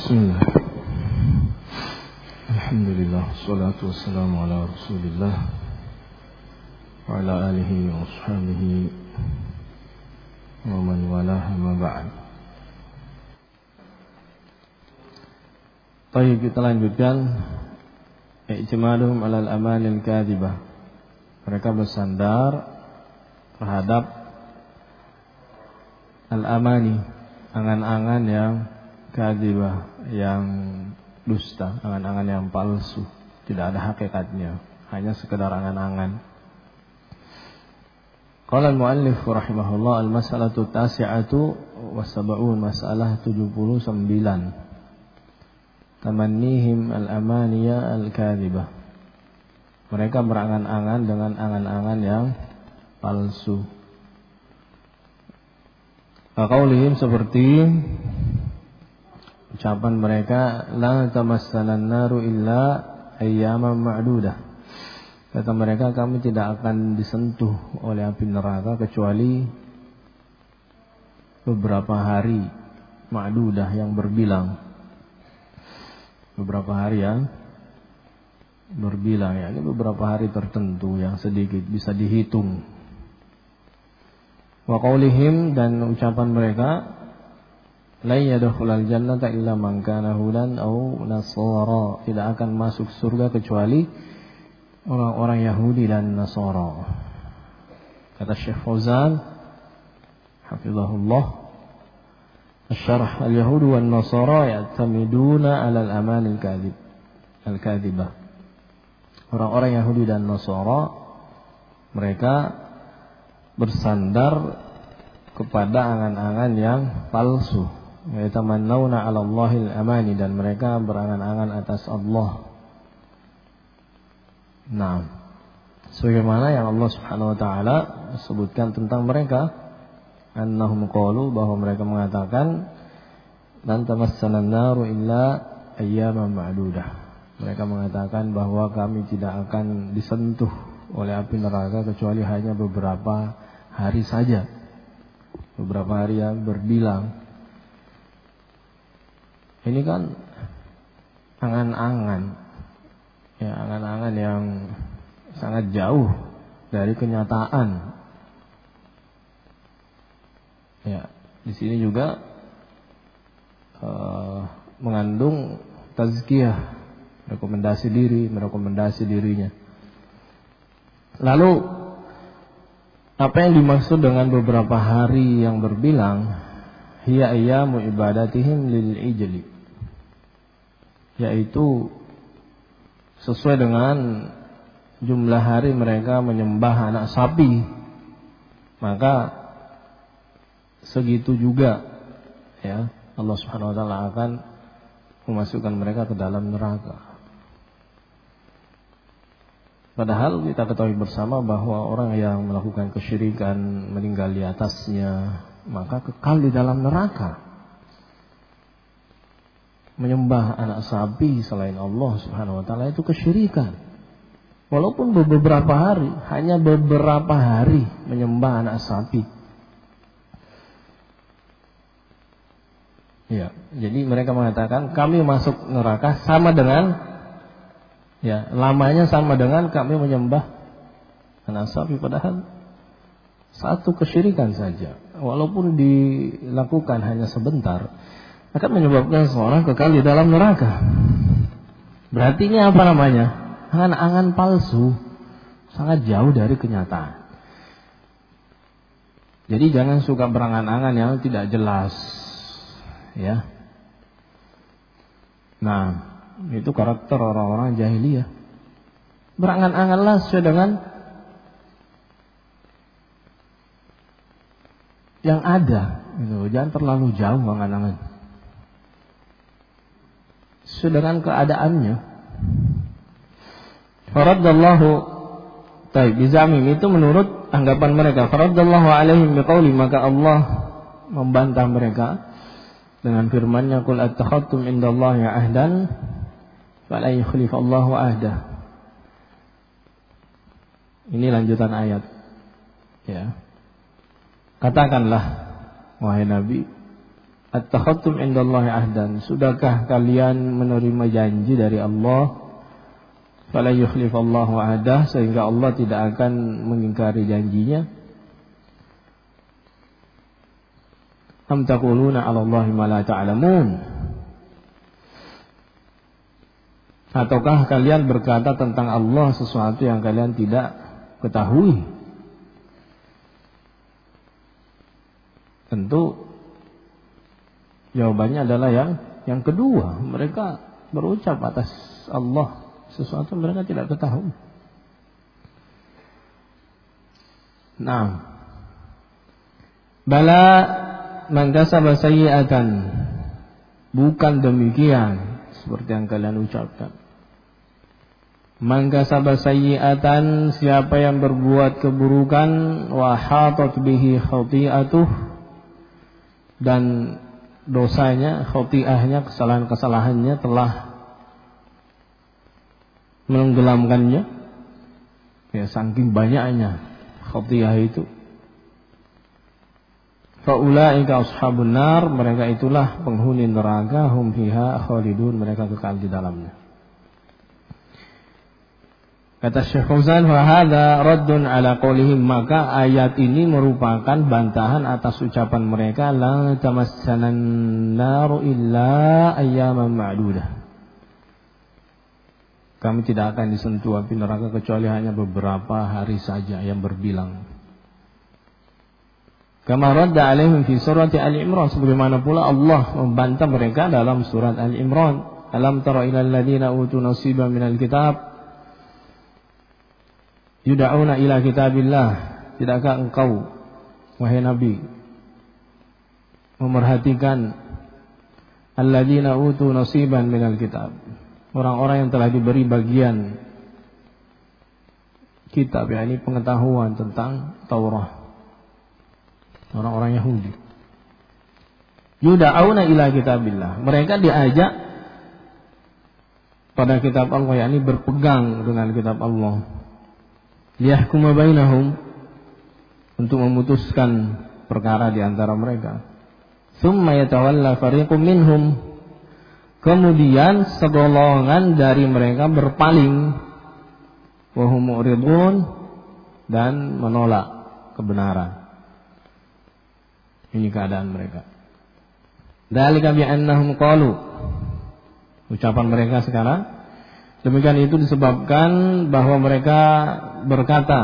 Bismillah. Alhamdulillah, salatu wassalamu ala Rasulillah wa ala alihi wa ashabihi wa man walah, ma ba'd. Baik, kita lanjutkan. I'timaduhum 'alal amanil kadhibah. Mereka bersandar terhadap al-amani, angan-angan yang kadhibah, yang dusta, angan-angan yang palsu, tidak ada hakikatnya, hanya sekedar angan-angan. Qala al-muallif rahimahullah, al-mas'alatu tasi'atu wa sab'un, masalah 79. Tamannihim al-amaniya al-kadhibah. Mereka berangan-angan dengan angan-angan yang palsu. Qaulihim, seperti ucapan mereka, la tamassanan naru illa ayyaman ma'dudah. Kata mereka, kami tidak akan disentuh oleh api neraka kecuali beberapa hari ma'dudah, yang berbilang. Beberapa hari yang berbilang, ya, ini beberapa hari tertentu yang sedikit bisa dihitung. Wa qaulihim, dan ucapan mereka, la yadkhulul jannata illa man kana hudan aw nasara. Tidak akan masuk surga kecuali orang-orang Yahudi dan Nasara. Kata Syekh Fauzan hafizahullah, asy-syarh, al-yahud wan nasara ya'tamiduna 'ala al-aman al-kadhibah. Orang-orang Yahudi dan Nasara, mereka bersandar kepada angan-angan yang palsu. Yatamannawna 'ala Allahil amani, dan mereka berangan-angan atas Allah. Nah, sebagaimana yang Allah Subhanahu wa taala sebutkan tentang mereka, annahum qalu, bahwa mereka mengatakan, lan tamassanan naru illa ayyaman ma'dudah. Mereka mengatakan bahwa kami tidak akan disentuh oleh api neraka kecuali hanya beberapa hari saja, beberapa hari yang berbilang. Ini kan angan-angan, ya, angan-angan yang sangat jauh dari kenyataan. Ya, di sini juga mengandung tazkiyah, rekomendasi diri, merekomendasi dirinya. Lalu apa yang dimaksud dengan beberapa hari yang berbilang? Hiya ayyamu ibadatihim lil ijli, yaitu sesuai dengan jumlah hari mereka menyembah anak sapi, maka segitu juga, ya, Allah Subhanahu wa taala akan memasukkan mereka ke dalam neraka. Padahal kita ketahui bersama bahwa orang yang melakukan kesyirikan, meninggal di atasnya, maka kekal di dalam neraka. Menyembah anak sapi selain Allah Subhanahu wa taala itu kesyirikan. Walaupun beberapa hari, hanya beberapa hari menyembah anak sapi. Ya, jadi mereka mengatakan kami masuk neraka sama dengan, ya, lamanya sama dengan kami menyembah anak sapi, padahal satu kesyirikan saja, walaupun dilakukan hanya sebentar, akan menyebabkan seorang kekal di dalam neraka. Berarti ini apa namanya? Angan-angan palsu, sangat jauh dari kenyataan. Jadi jangan suka berangan-angan yang tidak jelas, ya. Nah, itu karakter orang-orang jahiliyah. Berangan-anganlah sesuai dengan yang ada, gitu. Jangan terlalu jauh angan-angan, sesuai dengan keadaannya. Faraddallahu taib bizamim, itu menurut anggapan mereka. Faraddallahu alaihim biqauli, maka Allah membantah mereka dengan firman-Nya, qul attakhadtum indallahi ahdan fala yukhlifallahu ahdah. Ini lanjutan ayat, ya. Katakanlah, wahai Nabi, At-takhattum indallahi ahdan. Sudahkah kalian menerima janji dari Allah? Fala yukhlifallahu ahdah, sehingga Allah tidak akan mengingkari janjinya. Am taquluna 'ala Allahi ma la ta'lamun. Ataukah kalian berkata tentang Allah sesuatu yang kalian tidak ketahui? Tentu jawabannya adalah yang kedua. Mereka berucap atas Allah sesuatu yang mereka tidak ketahui. Nah, bala man kasaba sayyi'atan, bukan demikian seperti yang kalian ucapkan. Man kasaba sayyi'atan, siapa yang berbuat keburukan, wa hatat bihi khati'atuh, dan dosanya, khati'ahnya, kesalahan-kesalahannya telah menenggelamkannya, ya saking banyaknya khati'ah itu. Faulaika ashabun nar, mereka itulah penghuni neraka, hum fiha khalidun, mereka kekal di dalamnya. Kata Syekh Fauzan, wa hadza raddun ala qaulihim, maka ayat ini merupakan bantahan atas ucapan mereka, la tamassanan naru illa ayyaman ma'dudah. Kami tidak akan disentuh api neraka kecuali hanya beberapa hari saja yang berbilang. Kama radda alaihim fi surati Al-Imran, sebagaimana pula Allah membantah mereka dalam surat Al-Imran. Alam tara ilal ladzina utu nasiban minal kitab yud'auna ila kitabillah. Tidakkah engkau, wahai Nabi, memerhatikan alladzina utu nasiban minal kitab, orang-orang yang telah diberi bagian kitab, yakni pengetahuan tentang Taurat, orang-orang Yahudi. Yud'auna ila kitabillah, mereka diajak pada kitab Allah, yakni berpegang dengan kitab Allah. Liyahkuma bainahum, untuk memutuskan perkara di antara mereka. Tsumma yatawalla fariqum minhum, kemudian segolongan dari mereka berpaling, wa hum mu'ridun, dan menolak kebenaran. Ini keadaan mereka. Dzalika bi annahum qalu, ucapan mereka sekarang, demikian itu disebabkan bahwa mereka berkata,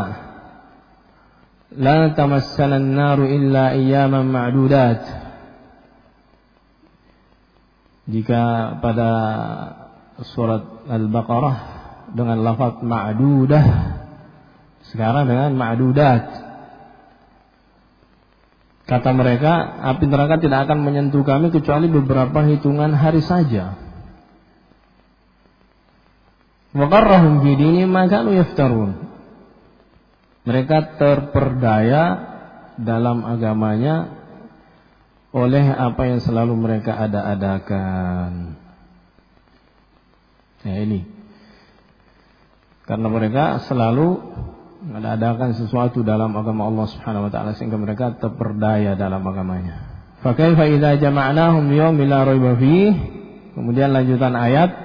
la tamassana an-naru illa ayyaman ma'dudat. Jika pada surat Al-Baqarah dengan lafaz ma'dudah, sekarang dengan ma'dudat. Kata mereka, api neraka tidak akan menyentuh kami kecuali beberapa hitungan hari saja. Wa qarrahum fi dinihim ma kanu yaftarun. Mereka terperdaya dalam agamanya oleh apa yang selalu mereka ada-adakan. Ya ini. Karena mereka selalu ada-adakan sesuatu dalam agama Allah Subhanahu wa taala sehingga mereka terperdaya dalam agamanya. Fa kaifa idza jama'nahum liyaumin la raiba fihi. Kemudian lanjutan ayat,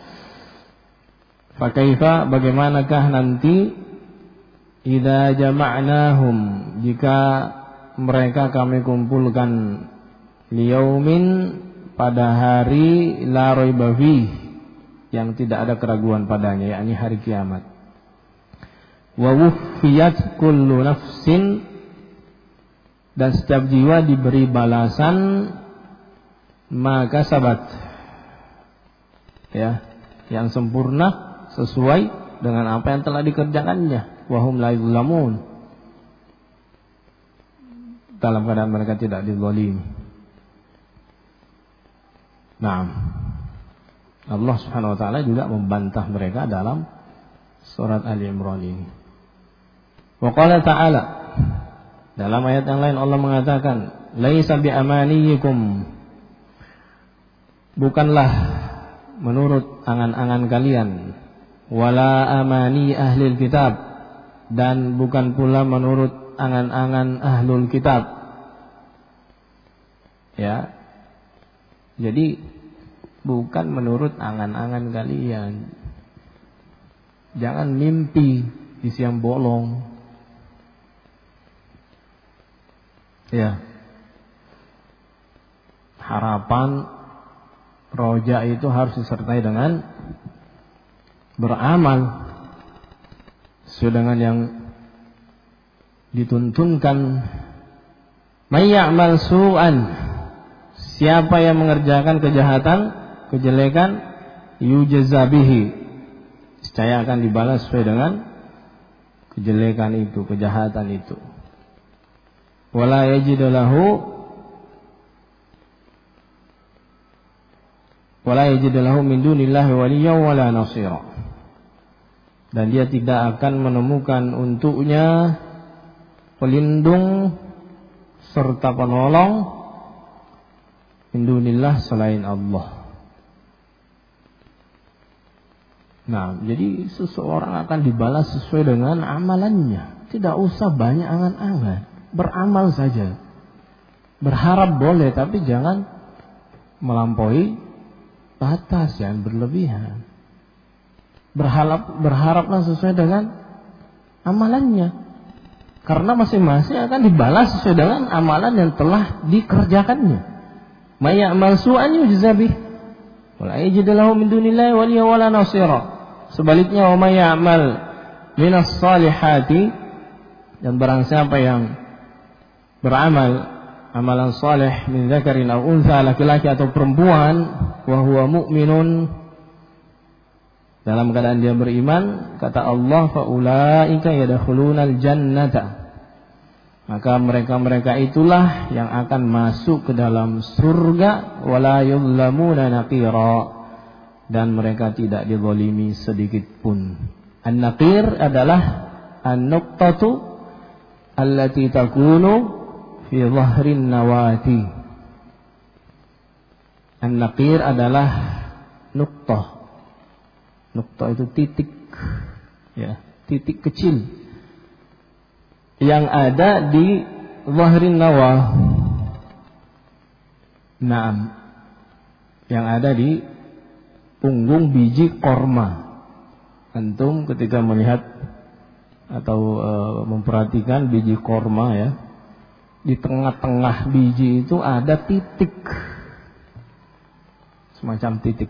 fa kaifa, bagaimanakah nanti, idza jama'nahum, jika mereka kami kumpulkan, liyaumin, pada hari, la raiba fihi, yang tidak ada keraguan padanya, yakni hari kiamat. Wa wuffiyat kullu nafsin, dan setiap jiwa diberi balasan maka sabat, ya, yang sempurna sesuai dengan apa yang telah dikerjakannya. Wa hum la yuzlamun, dalam keadaan mereka tidak dizalimi. Nah, Allah Subhanahu wa taala juga membantah mereka dalam surat Ali Imran ini. Wa qala ta'ala, dalam ayat yang lain Allah mengatakan, laisa bi amaniyikum, bukanlah menurut angan-angan kalian, wala amani ahlil kitab, dan bukan pula menurut angan-angan ahlul kitab. Ya, Jadi bukan menurut angan-angan kalian. Jangan mimpi di siang bolong. Ya. Harapan roja itu harus disertai dengan beramal sesuai dengan yang dituntunkan. May ya'mal su'an, siapa yang mengerjakan kejahatan, kejelekan, yujza bihi, niscaya akan dibalas sesuai dengan kejelekan itu, kejahatan itu. Wala yajidu lahu min dunillahi waliyyan wala nasira. Dan dia tidak akan menemukan untuknya pelindung serta penolong min dunillah selain Allah. Nah, jadi seseorang akan dibalas sesuai dengan amalannya. Tidak usah banyak angan-angan, beramal saja. Berharap boleh, tapi jangan melampaui batas, jangan berlebihan. Berharaplah sesuai dengan amalannya, karena masing-masing akan dibalas sesuai dengan amalan yang telah dikerjakannya. May ya'mal su'an yujza bih wala yajid lahu min dunillahi waliyyan wala nasira. Sebaliknya, wa may ya'mal minas salihati, dan barang siapa yang beramal amalan saleh min dzakarin aw untha, laki-laki atau perempuan, wa huwa mu'minun, dalam keadaan dia beriman, kata Allah, fa ulaika yadkhulunal jannata, maka mereka-mereka itulah yang akan masuk ke dalam surga, wala yuzlamuna naqira, dan mereka tidak dizalimi sedikit pun. An-naqir adalah an-nuqtatu allati takunu fi dhahrin nawati. An-naqir adalah nuqtah. Nuqtah itu titik, ya, titik kecil yang ada di dhahrin nawah. Naam, yang ada di punggung biji korma. Antum ketika melihat atau memperhatikan biji korma, ya, di tengah-tengah biji itu ada titik, semacam titik.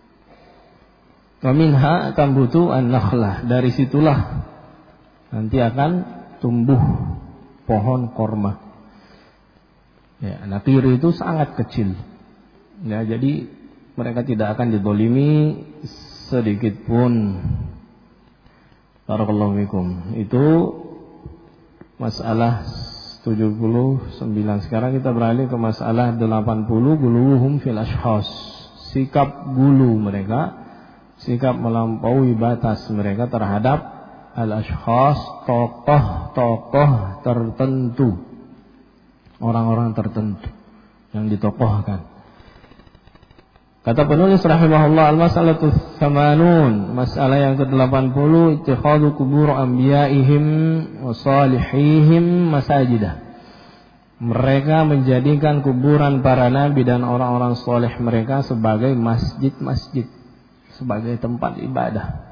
Wa minha tambutu an-nakhlah, dari situlah nanti akan tumbuh pohon korma. Ya, naqir itu sangat kecil. Ya, jadi mereka tidak akan dizalimi sedikit pun. Barakallahu fikum. Itu masalah 79. Sekarang kita beralih ke masalah 80, guluhum fil ashkhas. Sikap gulu mereka, sikap melampaui batas mereka terhadap al-ashkhas, tokoh-tokoh tertentu, orang-orang tertentu yang ditokohkan. Kata penulis rahimahullah, al-mas'alatu tsamanun, masalah yang ke-80, ittikhadhu qubur anbiya'ihim wa salihihim masajidah. Mereka menjadikan kuburan para nabi dan orang-orang saleh mereka sebagai masjid-masjid, sebagai tempat ibadah.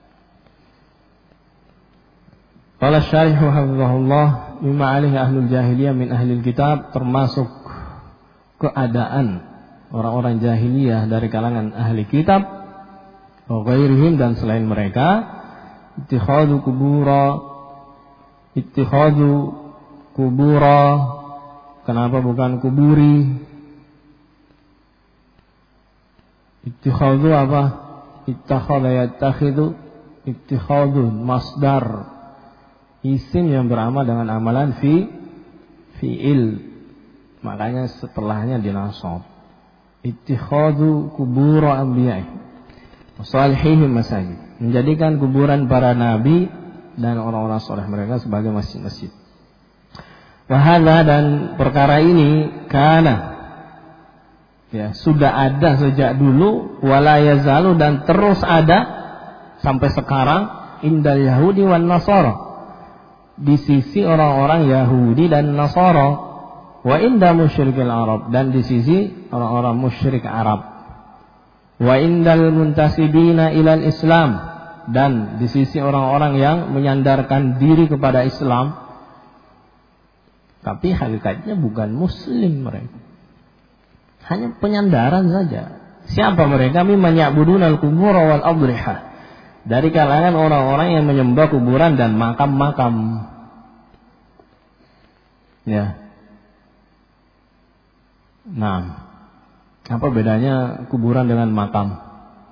Qala syarih hafizahullah, mimma alaihi ahlul jahiliyah min ahlil kitab, termasuk keadaan orang-orang jahiliyah dari kalangan ahli kitab, wa ghairihim, dan selain mereka, ittikhadhu kubura, kenapa bukan kuburi? Ittikhadhu apa? Ittakhadha yattakhidhu, ittikhadhu masdar, isim yang beramal dengan amalan fi'il, makanya setelahnya dinasab. Ittikhadhu qubur anbiya'i wa salihihim masajid, menjadikan kuburan para nabi dan orang-orang saleh mereka sebagai masjid-masjid. Wa hadza, dan perkara ini kana, ya, sudah ada sejak dulu, wala yazalu, dan terus ada sampai sekarang, indal yahudi wan nasara, di sisi orang-orang Yahudi dan Nasara. wa inda musyrikil Arab, dan di sisi orang-orang musyrik Arab, wa indal muntasibina ilal Islam, dan di sisi orang-orang yang menyandarkan diri kepada Islam tapi hakikatnya bukan muslim mereka, hanya penyandaran saja. Siapa mereka? Mimman ya'budunal qubur wal adriha, dari kalangan orang-orang yang menyembah kuburan dan makam-makam. Ya. Nah, apa bedanya kuburan dengan makam?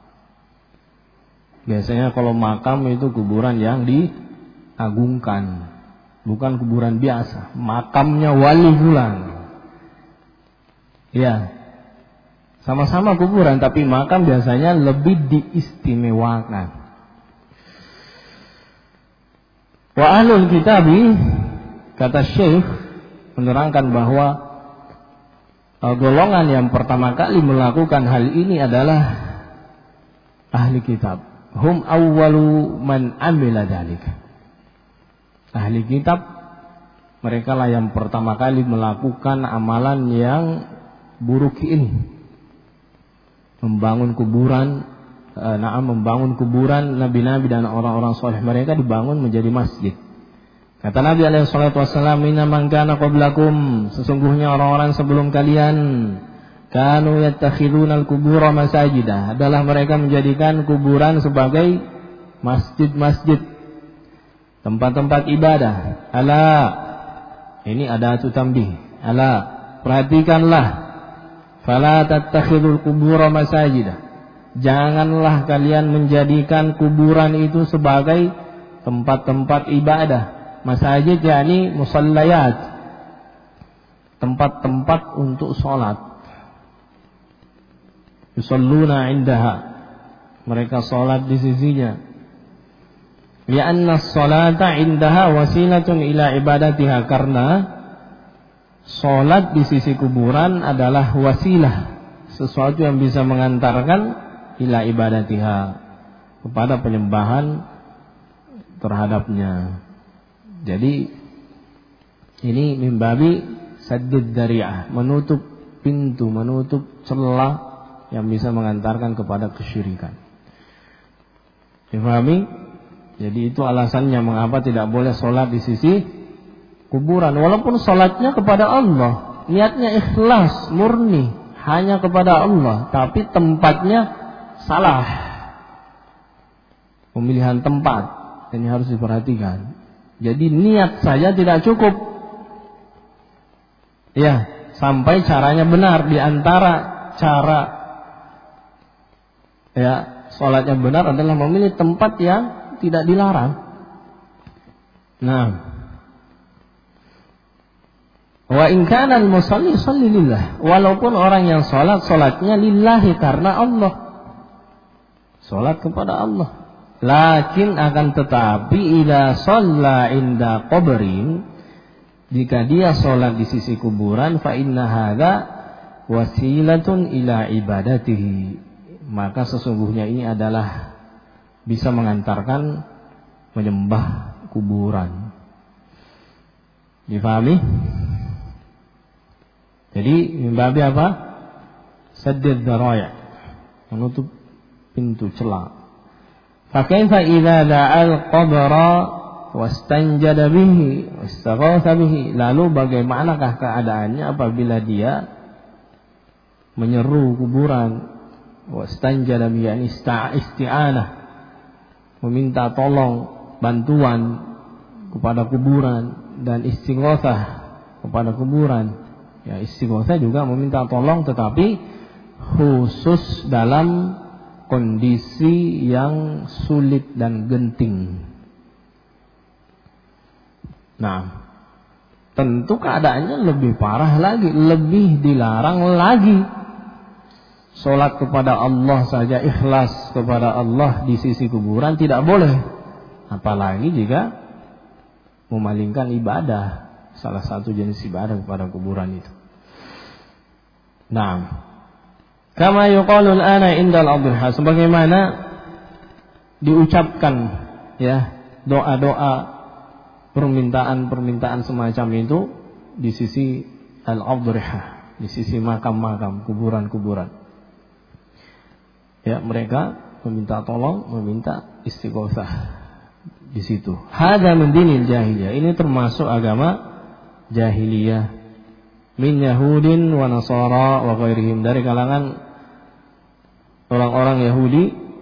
Biasanya kalau makam itu kuburan yang diagungkan, bukan kuburan biasa. Makamnya wali fulan. Ya. Sama-sama kuburan, tapi makam biasanya lebih diistimewakan. Wa ahlul kitabi, kata Syekh, menerangkan bahwa golongan yang pertama kali melakukan hal ini adalah ahli kitab. Hum awwalu man amila dzalika. Ahli kitab, mereka lah yang pertama kali melakukan amalan yang buruk ini. Membangun kuburan, membangun kuburan nabi-nabi dan orang-orang soleh mereka dibangun menjadi masjid. Kata Nabi alaihi salatu wassalam, "Inna man kana qablakum", sesungguhnya orang-orang sebelum kalian, kanu yattakhidunal qubura masajidah, adalah mereka menjadikan kuburan sebagai masjid-masjid, tempat-tempat ibadah. Ala, ini ada tambih. Ala, perhatikanlah. Fala tattakhidul qubura masajidah, janganlah kalian menjadikan kuburan itu sebagai tempat-tempat ibadah. Masajid yakni musallayat, tempat-tempat untuk sholat. Yusalluna indaha, mereka sholat di sisinya. Lianna sholata indaha wasilatun ila ibadatiha, karena sholat di sisi kuburan adalah wasilah, sesuatu yang bisa mengantarkan ila ibadatiha, kepada penyembahan terhadapnya. Jadi ini mimbabi saddud dari'ah, menutup pintu, menutup celah yang bisa mengantarkan kepada kesyirikan. Difahami? Jadi itu alasannya mengapa tidak boleh sholat di sisi kuburan, walaupun sholatnya kepada Allah, niatnya ikhlas, murni, hanya kepada Allah, tapi tempatnya salah. Pemilihan tempat ini harus diperhatikan. Jadi niat saja tidak cukup. Ya, sampai caranya benar. Di antara cara ya sholatnya benar adalah memilih tempat yang tidak dilarang. Nah, wa in kana al-musalli sholli lillah, walaupun orang yang salatnya lillahi, karena Allah, salat kepada Allah. Lakin akan tetapi idza shalla inda qabrin, jika dia salat di sisi kuburan, fa inna hadza wasilatun ila ibadatihi, maka sesungguhnya ini adalah bisa mengantarkan menyembah kuburan. Difahami? Jadi mimbabi apa? Saddid dzara'i', menutup pintu celah. Fa kaifa idza da'al qabra wastanjada bihi wastaghatha bihi, lalu bagaimanakah keadaannya apabila dia menyeru kuburan, wastanjada bihi yani isti'anah, meminta tolong, bantuan kepada kuburan, dan istighatsah kepada kuburan. Ya, istighatsah juga meminta tolong, tetapi khusus dalam kondisi yang sulit dan genting. Nah, tentu keadaannya lebih parah lagi, lebih dilarang lagi. Salat kepada Allah saja, ikhlas kepada Allah di sisi kuburan tidak boleh, apalagi jika memalingkan ibadah, salah satu jenis ibadah kepada kuburan itu. Nah, kama yuqalu al-ana indal adhiha, sebagaimana diucapkan ya doa-doa, permintaan-permintaan semacam itu di sisi al-adrihah, di sisi makam-makam, kuburan-kuburan. Ya, mereka meminta tolong, meminta istighosah di situ. Hadza min dinil jahiliyah. Ini termasuk agama jahiliyah. Min Yahudin wa Nasara wa ghairihim, dari kalangan orang-orang Yahudi,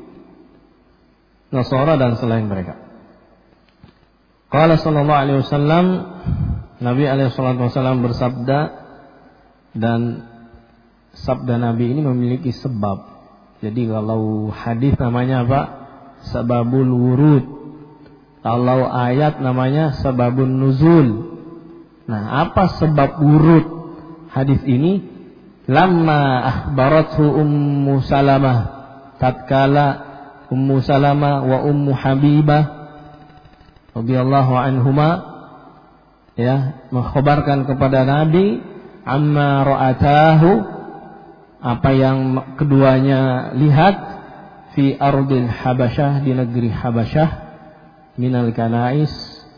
Nasara dan selain mereka. Qala sallallahu alaihi wasallam, Nabi alaihi wasallam bersabda, dan sabda Nabi ini memiliki sebab. Jadi kalau hadis namanya apa? Sababul wurud. Kalau ayat namanya sababun nuzul. Nah, apa sebab wurud hadis ini? Lamma akhbarathu Ummu Salamah, tatkala Ummu Salamah wa Ummu Habibah radhiyallahu anhuma, ya, mengkhabarkan kepada Nabi amma ra'atahu, apa yang keduanya lihat, fi ardil Habasyah, di negeri Habasyah, minal kanais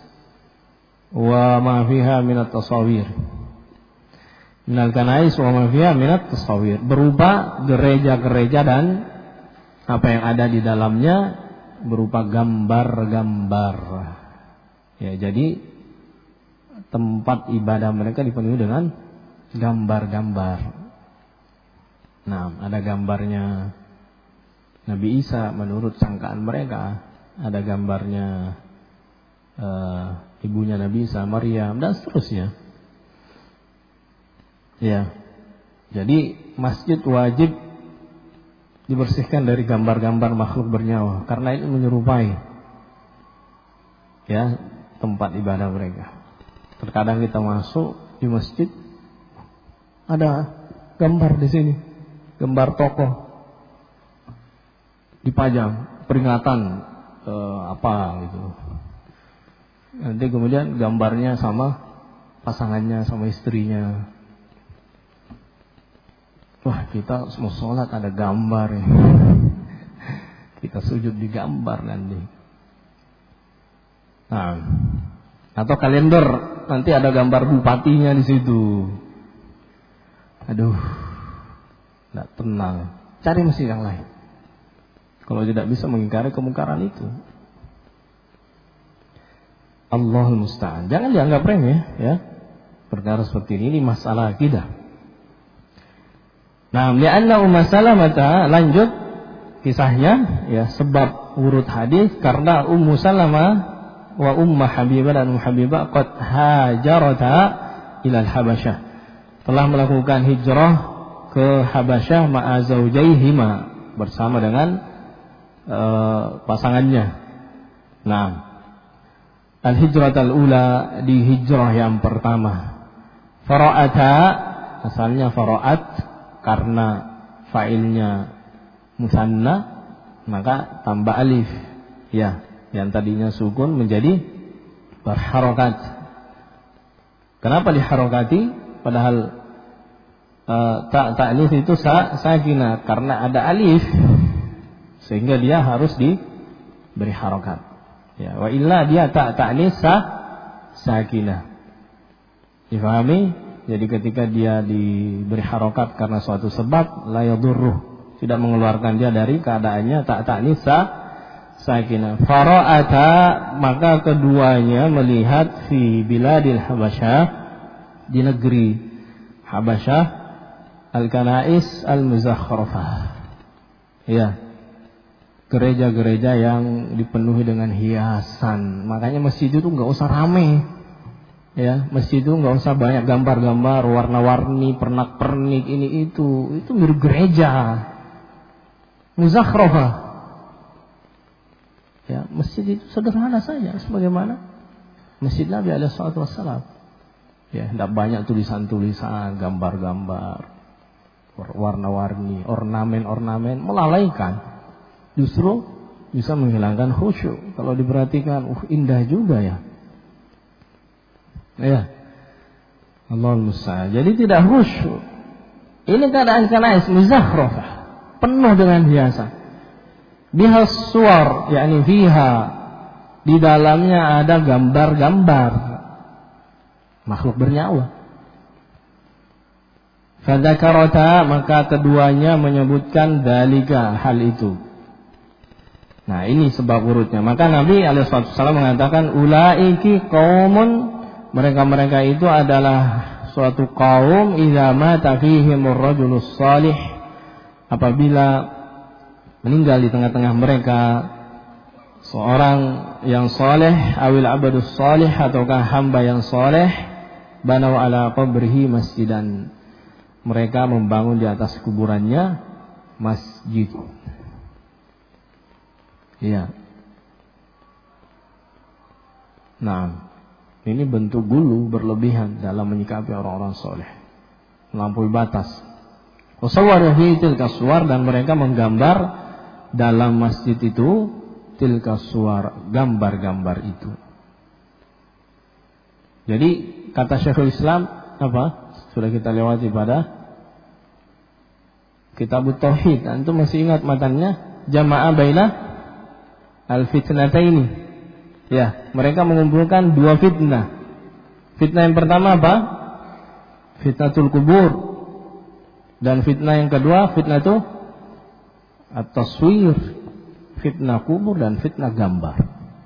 wa ma fiha minat tasawir. Minal kanais wa ma fiha minat tasawir, berupa gereja-gereja dan apa yang ada di dalamnya berupa gambar-gambar. Ya, jadi tempat ibadah mereka dipenuhi dengan gambar-gambar. Nah, ada gambarnya Nabi Isa menurut sangkaan mereka, ada gambarnya ibunya Nabi Isa, Maryam, dan seterusnya. Ya, jadi masjid wajib dibersihkan dari gambar-gambar makhluk bernyawa, karena ini menyerupai, ya, tempat ibadah mereka. Terkadang kita masuk di masjid, ada gambar di sini, gambar tokoh dipajang, peringatan apa gitu. Nanti kemudian gambarnya sama pasangannya, sama istrinya. Wah, kita mau sholat ada gambar ya. Kita sujud di gambar nanti. Nah, atau kalender, nanti ada gambar bupatinya di situ. Aduh, tidak tenang. Cari masjid yang lain. Kalau tidak bisa mengingkari kemungkaran itu. Allahul musta'an. Jangan dianggap remeh, ya. Perkara seperti ini masalah akidah. Nah, li'anna Ummu Salamah, lanjut kisahnya, ya, sebab urut hadis karena Ummu Salamah wa Ummu Habibah dan Ummu Habibah qad hajarata ila al-Habasyah, telah melakukan hijrah ke Habasyah ma'a zawjaihima, bersama dengan pasangannya. Nah, al-hijratul ula, di hijrah yang pertama. Fara'ata, asalnya fara'at, karena fa'ilnya musanna maka tambah alif, ya, yang tadinya sukun menjadi berharokat. Kenapa diharokati padahal ta'nis itu sakinah? Karena ada alif sehingga dia harus diberi harokat, ya, wa illa dia ta'nis sakinah. Difahami? Jadi ketika dia diberi harokat karena suatu sebab, la yadurruh, tidak mengeluarkan dia dari keadaannya ta'nis sakinah. Fara'ata, maka keduanya melihat fi biladil Habasyah, di negeri Habasyah, al-kanais al-muzakhrafah, ya, gereja-gereja yang dipenuhi dengan hiasan. Makanya masjid itu nggak usah rame, ya, masjid itu nggak usah banyak gambar-gambar warna-warni, pernak-pernik ini itu mirip gereja muzakhrafah. Ya, masjid itu sederhana saja, sebagaimana masjid Nabi alaihi salatu wassalam. Ya, tidak banyak tulisan-tulisan, gambar-gambar, warna-warni, ornamen-ornamen melalaikan. Justru bisa menghilangkan khusyuk. Kalau diperhatikan, indah juga ya. Ya, Allahul musta'an. Jadi tidak khusyuk. Ini keadaan kanais muzakhrafah, penuh dengan hiasan. Biha suwar, yakni fiha, di dalamnya ada gambar-gambar makhluk bernyawa. Fadzakarata, maka keduanya menyebutkan dalika, hal itu. Nah, ini sebab urutnya. Maka Nabi alaihi wasallam mengatakan ulaiki qaumun, mereka-mereka itu adalah suatu kaum idza mata fihimur rajulus salih, apabila meninggal di tengah-tengah mereka seorang yang saleh, awil abadus salih, ataukah hamba yang saleh, banau ala qabrihi masjidan, mereka membangun di atas kuburannya masjid. Iya. Nah, ini bentuk gulu berlebihan dalam menyikapi orang-orang soleh, melampaui batas. Wasawwarahu tilka suwar, dan mereka menggambar dalam masjid itu tilka suwar, gambar-gambar itu. Jadi kata Syekhul Islam apa? Sudah kita lewati pada Kitabut Tauhid. Antum masih ingat matanya? Jama'a baina al-fitnataini. Ya, mereka mengumpulkan dua fitnah. Fitnah yang pertama apa? Fitnatul kubur. Dan fitnah yang kedua, fitnah itu at-taswir. Fitnah kubur dan fitnah gambar.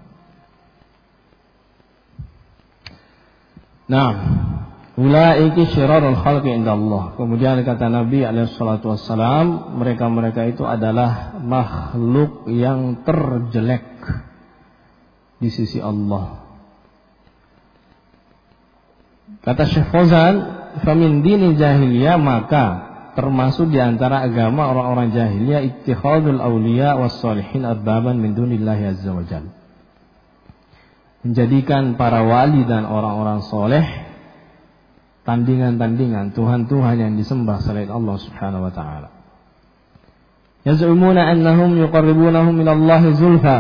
Nah, ulaiki syirarul khalqi indallah. Kemudian kata Nabi alaihi salatu wassalam, mereka-mereka itu adalah makhluk yang terjelek di sisi Allah. Kata Syekh Fauzan, famin dini jahiliyah, maka termasuk di antara agama orang-orang jahiliyah ittikhadul awliya was shalihin arbaban min dunillahi azza wajalla, menjadikan para wali dan orang-orang soleh tandingan-tandingan, Tuhan-Tuhan yang disembah selain Allah subhanahu wa ta'ala. Yaz'umuna annahum yuqarribunahum ilallahi zulfa.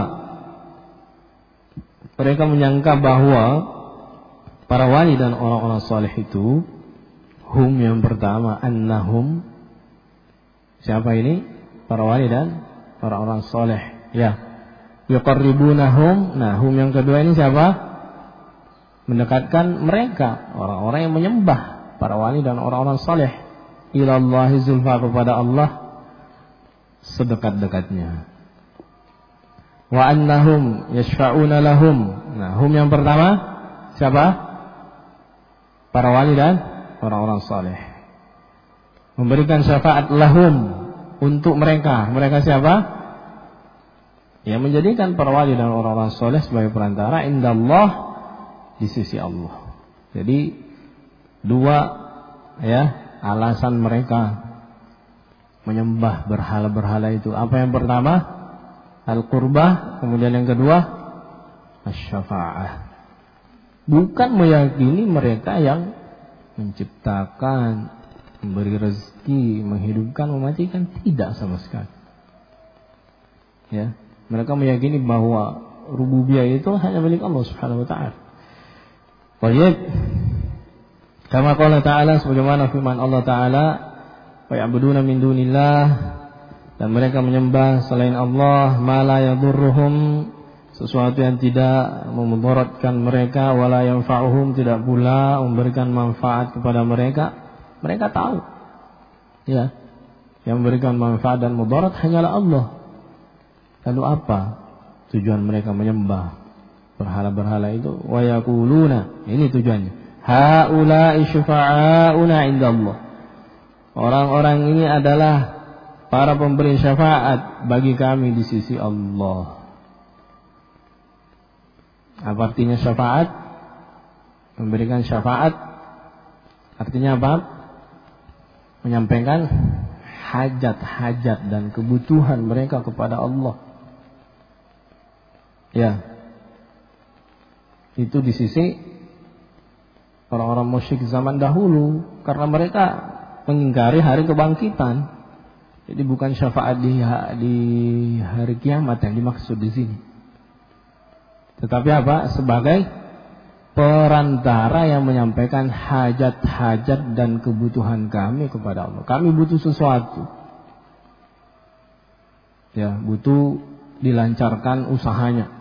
Mereka menyangka bahwa para wali dan orang-orang soleh itu, hum yang pertama, annahum, siapa ini? Para wali dan orang-orang soleh. Ya, yuqarribunahum. Nah, hum yang kedua ini siapa? Mendekatkan mereka, orang-orang yang menyembah para wali dan orang-orang saleh, ilallahi zulfa, kepada Allah sedekat-dekatnya. Wa annahum yashfa'una lahum. Nah, hum yang pertama siapa? Para wali dan orang-orang saleh, memberikan syafaat lahum, untuk mereka. Mereka siapa? Yang menjadikan para wali dan orang-orang saleh sebagai perantara indallah, di sisi Allah. Jadi dua alasan mereka menyembah berhala-berhala itu. Apa yang pertama? Al-qurbah. Kemudian yang kedua, asy-syafa'ah. Bukan meyakini mereka yang menciptakan, memberi rezeki, menghidupkan, mematikan, tidak sama sekali. Ya, mereka meyakini bahwa rububiyah itu hanya milik Allah Subhanahu wa taala. Baik. Kama qala ta'ala, sebagaimana firman Allah Ta'ala, wa ya'buduna min dunillah, dan mereka menyembah selain Allah ma la yadurruhum, sesuatu yang tidak memudaratkan mereka, wala yanfa'uhum, tidak pula memberikan manfaat kepada mereka. Mereka tahu, ya, yang memberikan manfaat dan mudarat hanyalah Allah. Lalu apa tujuan mereka menyembah berhala-berhala itu? Wa yaquluna, ini tujuannya, haula'i syufa'auna indallah, orang-orang ini adalah para pemberi syafaat bagi kami di sisi Allah. Apa artinya syafaat? Memberikan syafaat artinya apa? Menyampaikan hajat-hajat dan kebutuhan mereka kepada Allah. Ya, itu di sisi orang-orang musyrik zaman dahulu, karena mereka mengingkari hari kebangkitan. Jadi bukan syafaat di hari kiamat yang dimaksud di sini, tetapi apa? Sebagai perantara yang menyampaikan hajat-hajat dan kebutuhan kami kepada Allah. Kami butuh sesuatu, ya, butuh dilancarkan usahanya,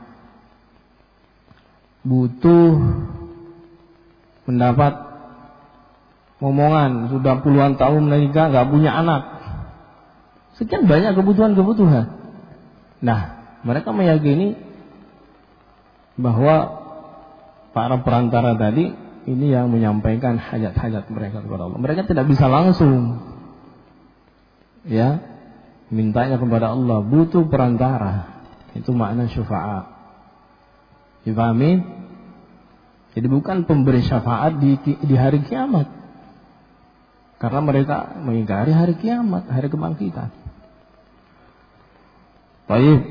butuh mendapat momongan, sudah puluhan tahun menikah, nggak punya anak. Sekian banyak kebutuhan-kebutuhan. Nah, mereka meyakini bahwa para perantara tadi ini yang menyampaikan hajat-hajat mereka kepada Allah. Mereka tidak bisa langsung, ya, mintanya kepada Allah, butuh perantara. Itu makna syafaat. Dipahami? Jadi bukan pemberi syafaat di hari kiamat. Karena mereka mengingkari hari kiamat, hari kebangkitan. Baik.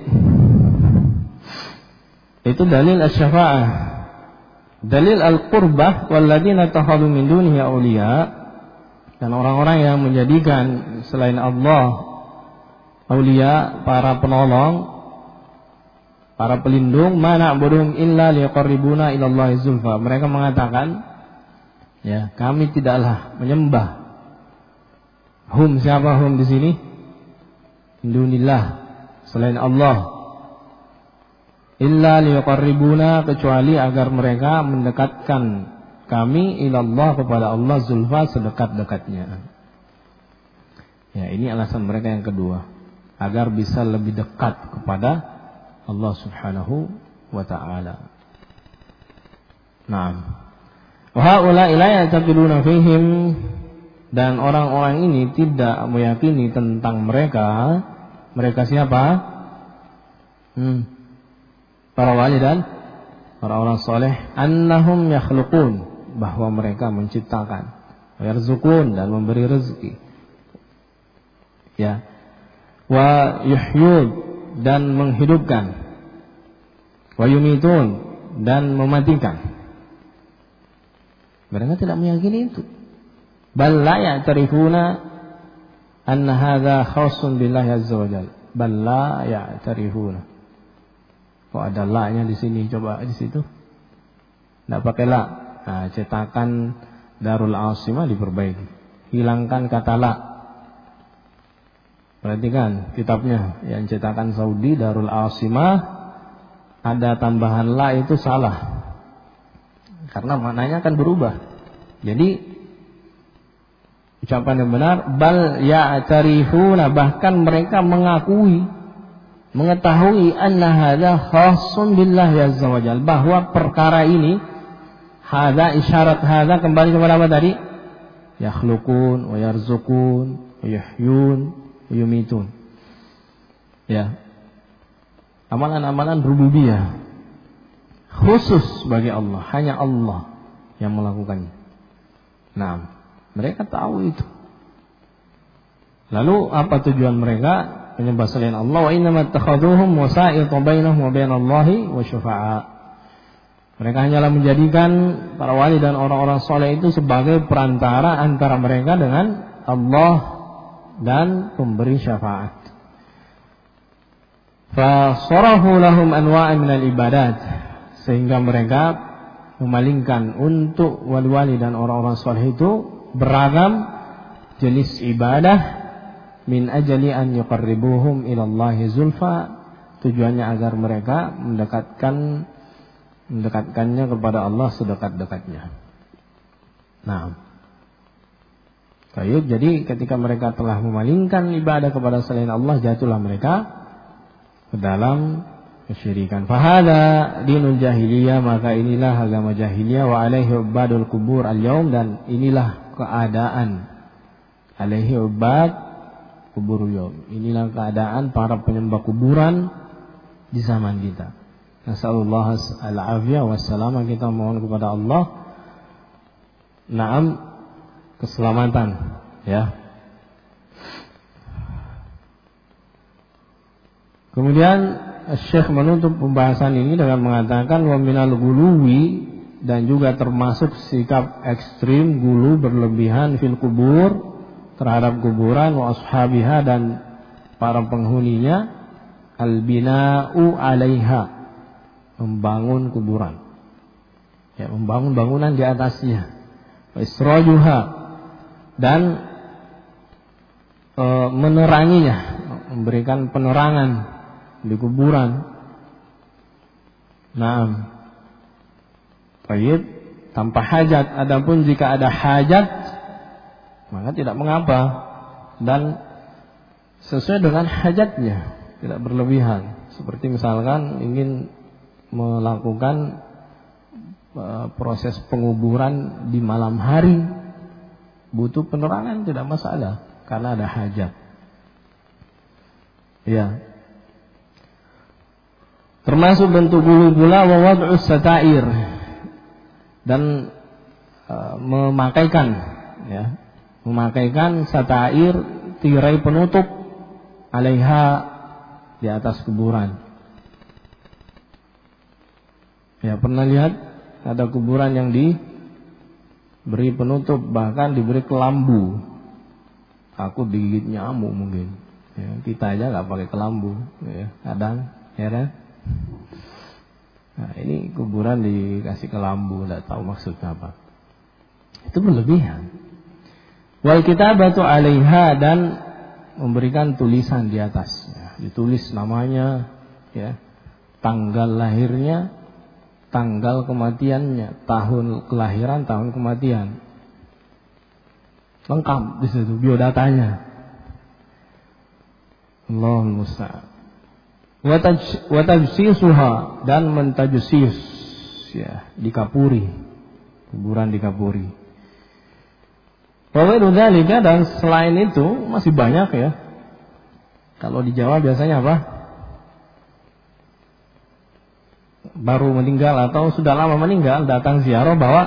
Itu dalil asy-syafa'ah. Dalil al-qurbah walladzina takhadhu min dunihi awliya, dan orang-orang yang menjadikan selain Allah auliya, para penolong, para pelindung, ma na'buduhum illa liqarribuna ila Allahi zulfa. Mereka mengatakan, ya, kami tidaklah menyembah. Hum, siapa hum di sini? Indunillah, selain Allah. Illa liqarribuna, kecuali agar mereka mendekatkan kami ilallah, kepada Allah, zulfa, sedekat-dekatnya. Ya, ini alasan mereka yang kedua, agar bisa lebih dekat kepada Allah Subhanahu wa ta'ala. Naam. Wa haula la ya'taqiduna fihim, dan orang-orang ini tidak meyakini tentang mereka. Mereka siapa? Para wali dan orang-orang soleh. Annahum yakhluqun, bahwa mereka menciptakan. Wa yarzuqun, dan memberi rezeki. Ya. Wa yuhyun, dan menghidupkan. Wa yumitun, dan mematikan. Mereka tidak meyakini itu. Bal la ya'tarifuna anna hadza khassun billahi azza wajalla. Bal la ya'tarifuna. Kok ada la-nya di sini? Coba di situ. Enggak pakai la. Nah, cetakan Darul Asimah diperbaiki. Hilangkan kata la. Perhatikan kitabnya yang cetakan Saudi Darul Asimah, ada tambahan la itu salah. Karena maknanya akan berubah. Jadi ucapan yang benar, bal ya'tarifuna, bahkan mereka mengetahui anna hadza khassun billahi azza wajalla, bahwa perkara ini, hadza isyarat hadza kembali kepada apa tadi? Yakhluqun wa yarzuqun wa yuhyun wa yumitun. Ya. Amalan-amalan rububiyah khusus bagi Allah, hanya Allah yang melakukannya. Nah, mereka tahu itu. Lalu apa tujuan mereka menyembah selain Allah? Wa innamat takhadhuhum wasa'il bainahum wa bainallahi wa syufa'a. Mereka hanyalah menjadikan para wali dan orang-orang soleh itu sebagai perantara antara mereka dengan Allah dan pemberi syafaat. Fa sarafu lahum anwa'an minal ibadat, sehingga mereka memalingkan untuk wali-wali dan orang-orang soleh itu beragam jenis ibadah, min ajali an yuqarribuhum ilallahi zulfa, tujuannya agar mereka mendekatkannya kepada Allah sedekat-dekatnya. Nah, baik, jadi ketika mereka telah memalingkan ibadah kepada selain Allah, jatuhlah mereka ke dalam kesyirikan. Fahada dinul jahiliyah, maka inilah agama jahiliyah. Wa alaihi ubadul kubur al-yaum, dan inilah keadaan alaihi ubad kubur al-yaum, inilah keadaan para penyembah kuburan di zaman kita. Nasallallahu al-afiyah wassalamah, kita mohon kepada Allah keselamatan, ya. Kemudian Syekh menutup pembahasan ini dengan mengatakan wa minal guluwi, dan juga termasuk sikap ekstrim gulu berlebihan fil kubur, terhadap kuburan, wa ashabiha, dan para penghuninya, al bina'u 'alaiha, membangun kuburan, ya, membangun bangunan di atasnya, wa israjuha, dan meneranginya, memberikan penerangan di kuburan. Baik, tanpa hajat. Adapun jika ada hajat, maka tidak mengapa dan sesuai dengan hajatnya, tidak berlebihan. Seperti misalkan ingin melakukan proses penguburan di malam hari, butuh penerangan, tidak masalah karena ada hajat. Ya. Termasuk bentuk gulu pula wa wad'us satair, dan memakaikan, ya, memakaikan satair, tirai penutup, alaiha, di atas kuburan. Ya, pernah lihat ada kuburan yang diberi penutup, bahkan diberi kelambu, takut digigit nyamuk mungkin. Ya, kita aja nggak pakai kelambu, ya, kadang, ya kan? Nah, ini kuburan dikasih kelambu, nggak tahu maksudnya apa. Itu berlebihan. Wal kitabatu 'alaiha, dan memberikan tulisan di atasnya, ditulis namanya, ya, tanggal lahirnya, tanggal kematiannya, tahun kelahiran, tahun kematian, lengkap di situ biodatanya. Allahul musta'an. Wa tajsisuha, dan mentajsis, ya, dikapuri, kuburan dikapuri. Wa ghairu dzalika, dan selain itu masih banyak, ya. Kalau di Jawa biasanya apa? Baru meninggal atau sudah lama meninggal datang ziarah bawa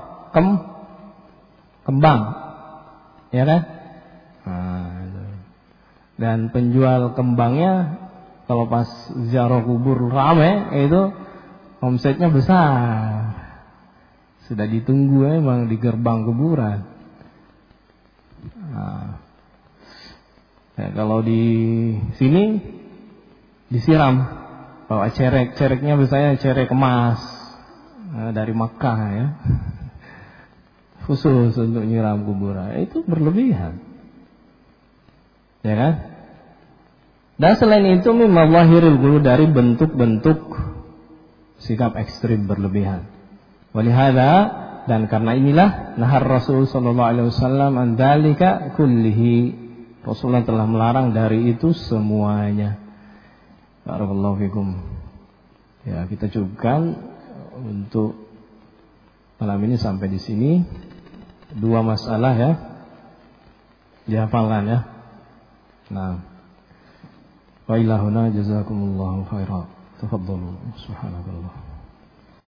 kembang, ya kan? Nah, dan penjual kembangnya kalau pas ziarah kubur rame, itu omsetnya besar. Sudah ditunggu memang di gerbang kuburan. Nah, ya, kalau di sini disiram, bawa cereknya biasanya cerek emas, dari Makkah, ya, khusus untuk nyiram kuburan. Itu berlebihan, ya kan? Dan selain itu mimma zahiril ghulu, dari bentuk-bentuk sikap ekstrim berlebihan. Walihada, dan karena inilah nahar Rasul sallallahu alaihi wasallam an dzalika kullihi, Rasulullah telah melarang dari itu semuanya. Barakallahu fikum. Ya, kita cukupkan untuk malam ini sampai di sini. 2 masalah, ya, dihafalkan, ya. Nah, wa ilahuna jazakumullahu khairan. Tafadhalu. Subhanallah.